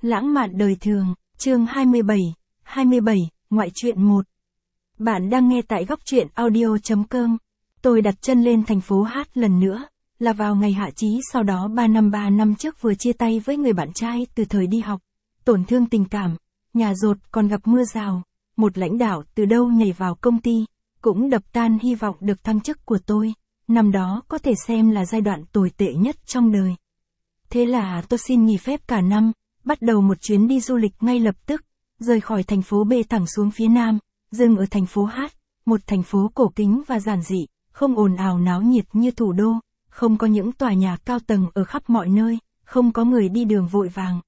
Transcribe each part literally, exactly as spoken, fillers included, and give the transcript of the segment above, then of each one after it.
Lãng mạn đời thường, chương hai mươi bảy, hai mươi bảy, ngoại truyện một. Bạn đang nghe tại góc truyện audio chấm com. Tôi đặt chân lên thành phố Hát lần nữa, là vào ngày hạ chí sau đó ba năm ba năm trước vừa chia tay với người bạn trai từ thời đi học. Tổn thương tình cảm, nhà dột còn gặp mưa rào, một lãnh đạo từ đâu nhảy vào công ty, cũng đập tan hy vọng được thăng chức của tôi. Năm đó có thể xem là giai đoạn tồi tệ nhất trong đời. Thế là tôi xin nghỉ phép cả năm, bắt đầu một chuyến đi du lịch ngay lập tức, rời khỏi thành phố B thẳng xuống phía nam, dừng ở thành phố Hát, một thành phố cổ kính và giản dị, không ồn ào náo nhiệt như thủ đô, không có những tòa nhà cao tầng ở khắp mọi nơi, không có người đi đường vội vàng.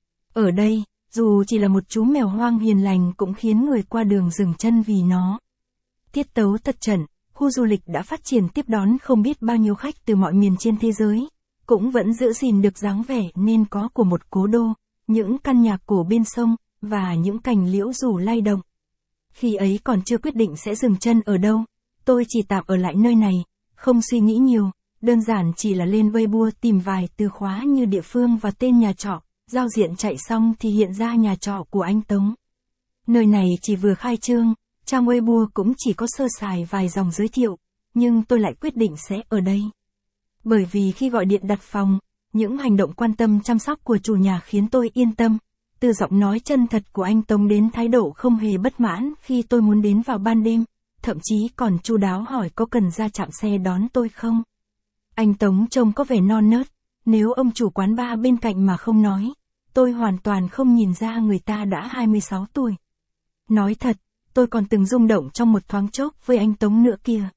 Ở đây, dù chỉ là một chú mèo hoang hiền lành cũng khiến người qua đường dừng chân vì nó. Tiết tấu thật chuẩn, khu du lịch đã phát triển tiếp đón không biết bao nhiêu khách từ mọi miền trên thế giới, cũng vẫn giữ gìn được dáng vẻ nên có của một cố đô, những căn nhà cổ bên sông, và những cành liễu rủ lay động. Khi ấy còn chưa quyết định sẽ dừng chân ở đâu, tôi chỉ tạm ở lại nơi này, không suy nghĩ nhiều, đơn giản chỉ là lên Weibo tìm vài từ khóa như địa phương và tên nhà trọ, giao diện chạy xong thì hiện ra nhà trọ của anh Tống. Nơi này chỉ vừa khai trương, trang Weibo cũng chỉ có sơ sài vài dòng giới thiệu, nhưng tôi lại quyết định sẽ ở đây. Bởi vì khi gọi điện đặt phòng, những hành động quan tâm chăm sóc của chủ nhà khiến tôi yên tâm, từ giọng nói chân thật của anh Tống đến thái độ không hề bất mãn khi tôi muốn đến vào ban đêm, thậm chí còn chu đáo hỏi có cần ra trạm xe đón tôi không. Anh Tống trông có vẻ non nớt, nếu ông chủ quán bar bên cạnh mà không nói, tôi hoàn toàn không nhìn ra người ta đã hai mươi sáu tuổi. Nói thật, tôi còn từng rung động trong một thoáng chốc với anh Tống nữa kìa.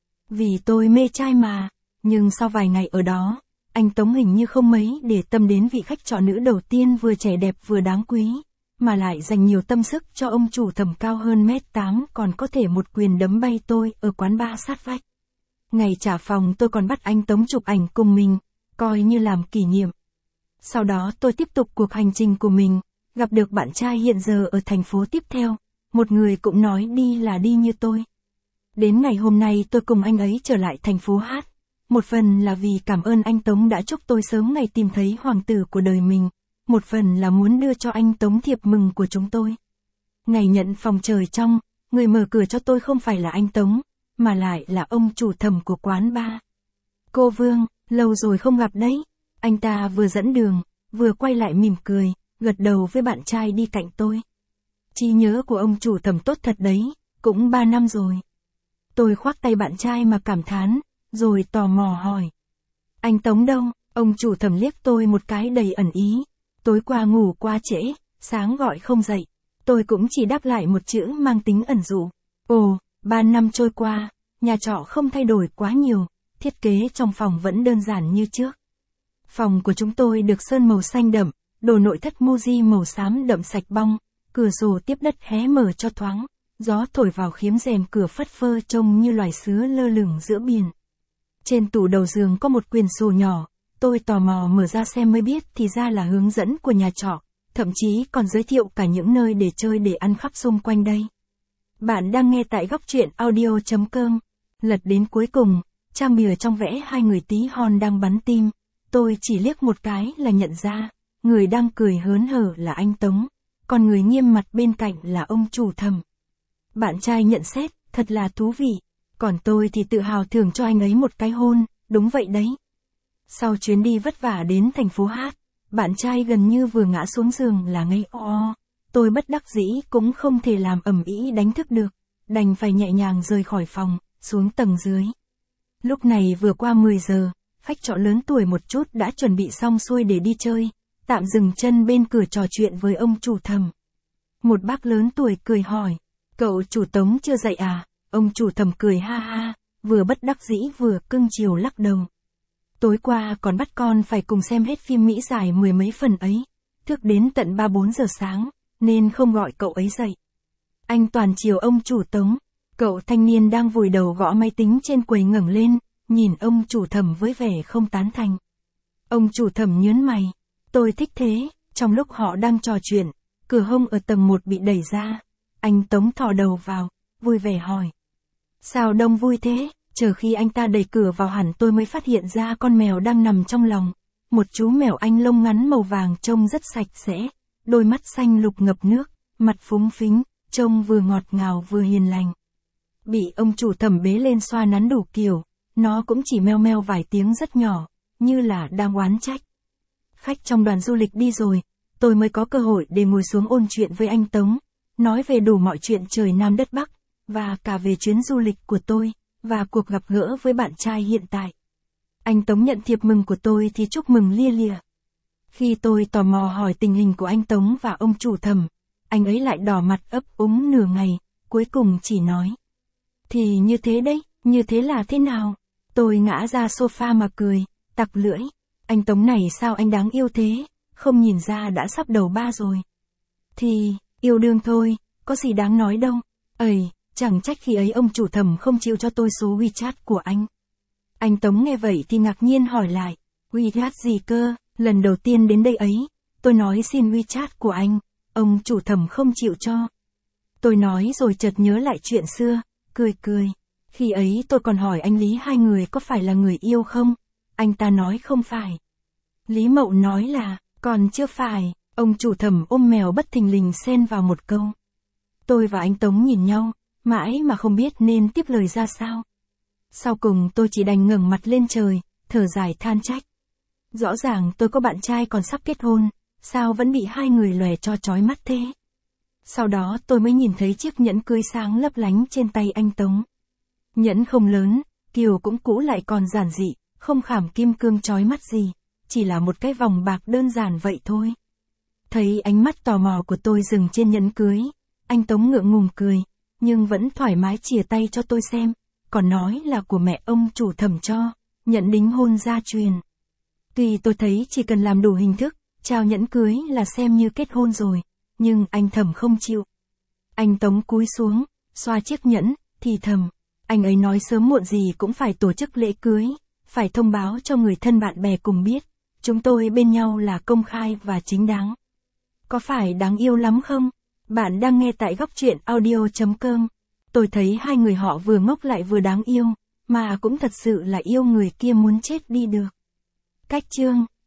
Vì tôi mê trai mà, nhưng sau vài ngày ở đó, anh Tống hình như không mấy để tâm đến vị khách trọ nữ đầu tiên vừa trẻ đẹp vừa đáng quý, mà lại dành nhiều tâm sức cho ông chủ thầm cao hơn mét tám còn có thể một quyền đấm bay tôi ở quán bar sát vách. Ngày trả phòng tôi còn bắt anh Tống chụp ảnh cùng mình, coi như làm kỷ niệm. Sau đó tôi tiếp tục cuộc hành trình của mình, gặp được bạn trai hiện giờ ở thành phố tiếp theo, một người cũng nói đi là đi như tôi. Đến ngày hôm nay tôi cùng anh ấy trở lại thành phố Hát. Một phần là vì cảm ơn anh Tống đã chúc tôi sớm ngày tìm thấy hoàng tử của đời mình, một phần là muốn đưa cho anh Tống thiệp mừng của chúng tôi. Ngày nhận phòng trời trong, người mở cửa cho tôi không phải là anh Tống, mà lại là ông chủ thầm của quán bar. Cô Vương, lâu rồi không gặp đấy. Anh ta vừa dẫn đường, vừa quay lại mỉm cười, gật đầu với bạn trai đi cạnh tôi. Trí nhớ của ông chủ thầm tốt thật đấy, cũng ba năm rồi. Tôi khoác tay bạn trai mà cảm thán, rồi tò mò hỏi. Anh Tống đâu? Ông chủ thầm liếc tôi một cái đầy ẩn ý. Tối qua ngủ quá trễ, sáng gọi không dậy. Tôi cũng chỉ đáp lại một chữ mang tính ẩn dụ. Ồ, ba năm trôi qua, nhà trọ không thay đổi quá nhiều, thiết kế trong phòng vẫn đơn giản như trước. Phòng của chúng tôi được sơn màu xanh đậm, đồ nội thất Muji màu xám đậm sạch bong, cửa sổ tiếp đất hé mở cho thoáng, gió thổi vào khiếm rèm cửa phất phơ trông như loài sứa lơ lửng giữa biển. Trên tủ đầu giường có một quyển sổ nhỏ, tôi tò mò mở ra xem mới biết thì ra là hướng dẫn của nhà trọ, thậm chí còn giới thiệu cả những nơi để chơi để ăn khắp xung quanh đây. Bạn đang nghe tại góc truyện audio chấm com. Lật đến cuối cùng, trang bìa trong vẽ hai người tí hon đang bắn tim, tôi chỉ liếc một cái là nhận ra, người đang cười hớn hở là anh Tống, còn người nghiêm mặt bên cạnh là ông chủ thầm. Bạn trai nhận xét, thật là thú vị. Còn tôi thì tự hào thưởng cho anh ấy một cái hôn, đúng vậy đấy. Sau chuyến đi vất vả đến thành phố Hát, bạn trai gần như vừa ngã xuống giường là ngây o. Tôi bất đắc dĩ cũng không thể làm ầm ĩ đánh thức được, đành phải nhẹ nhàng rời khỏi phòng, xuống tầng dưới. Lúc này vừa qua mười giờ, khách trọ lớn tuổi một chút đã chuẩn bị xong xuôi để đi chơi, tạm dừng chân bên cửa trò chuyện với ông chủ thầm. Một bác lớn tuổi cười hỏi, cậu chủ Tống chưa dậy à? Ông chủ thầm cười ha ha, vừa bất đắc dĩ vừa cưng chiều lắc đầu. Tối qua còn bắt con phải cùng xem hết phim Mỹ dài mười mấy phần ấy, thức đến tận ba bốn giờ sáng, nên không gọi cậu ấy dậy. Anh toàn chiều ông chủ Tống, cậu thanh niên đang vùi đầu gõ máy tính trên quầy ngẩng lên, nhìn ông chủ thầm với vẻ không tán thành. Ông chủ thầm nhớn mày, tôi thích thế. Trong lúc họ đang trò chuyện, cửa hông ở tầng một bị đẩy ra, anh Tống thò đầu vào, vui vẻ hỏi. Sao đông vui thế? Chờ khi anh ta đẩy cửa vào hẳn tôi mới phát hiện ra con mèo đang nằm trong lòng. Một chú mèo Anh lông ngắn màu vàng trông rất sạch sẽ, đôi mắt xanh lục ngập nước, mặt phúng phính, trông vừa ngọt ngào vừa hiền lành. Bị ông chủ Thẩm bế lên xoa nắn đủ kiểu, nó cũng chỉ meo meo vài tiếng rất nhỏ, như là đang oán trách. Khách trong đoàn du lịch đi rồi, tôi mới có cơ hội để ngồi xuống ôn chuyện với anh Tống, nói về đủ mọi chuyện trời Nam đất Bắc, và cả về chuyến du lịch của tôi, và cuộc gặp gỡ với bạn trai hiện tại. Anh Tống nhận thiệp mừng của tôi thì chúc mừng lia lịa. Khi tôi tò mò hỏi tình hình của anh Tống và ông chủ Thẩm, anh ấy lại đỏ mặt ấp úng nửa ngày, cuối cùng chỉ nói. Thì như thế đấy, như thế là thế nào? Tôi ngã ra sofa mà cười, tặc lưỡi. Anh Tống này sao anh đáng yêu thế, không nhìn ra đã sắp đầu ba rồi. Thì, yêu đương thôi, có gì đáng nói đâu. Ây, chẳng trách khi ấy ông chủ Thẩm không chịu cho tôi số WeChat của anh. Anh Tống nghe vậy thì ngạc nhiên hỏi lại, WeChat gì cơ, lần đầu tiên đến đây ấy, tôi nói xin WeChat của anh, ông chủ Thẩm không chịu cho. Tôi nói rồi chợt nhớ lại chuyện xưa, cười cười. Khi ấy tôi còn hỏi anh Lý hai người có phải là người yêu không? Anh ta nói không phải. Lý Mậu nói là, còn chưa phải, ông chủ Thẩm ôm mèo bất thình lình xen vào một câu. Tôi và anh Tống nhìn nhau, mãi mà không biết nên tiếp lời ra sao. Sau cùng tôi chỉ đành ngẩng mặt lên trời, thở dài than trách. Rõ ràng tôi có bạn trai còn sắp kết hôn, sao vẫn bị hai người lòe cho chói mắt thế? Sau đó tôi mới nhìn thấy chiếc nhẫn cưới sáng lấp lánh trên tay anh Tống. Nhẫn không lớn, kiểu cũng cũ lại còn giản dị, không khảm kim cương chói mắt gì, chỉ là một cái vòng bạc đơn giản vậy thôi. Thấy ánh mắt tò mò của tôi dừng trên nhẫn cưới, anh Tống ngượng ngùng cười, nhưng vẫn thoải mái chìa tay cho tôi xem, còn nói là của mẹ ông chủ Thẩm cho, nhẫn đính hôn gia truyền. Tuy tôi thấy chỉ cần làm đủ hình thức, trao nhẫn cưới là xem như kết hôn rồi, nhưng anh Thẩm không chịu. Anh Tống cúi xuống, xoa chiếc nhẫn, thì thầm, anh ấy nói sớm muộn gì cũng phải tổ chức lễ cưới, phải thông báo cho người thân bạn bè cùng biết, chúng tôi bên nhau là công khai và chính đáng. Có phải đáng yêu lắm không? Bạn đang nghe tại góc truyện audio chấm com. Tôi thấy hai người họ vừa ngốc lại vừa đáng yêu, mà cũng thật sự là yêu người kia muốn chết đi được. Cách chương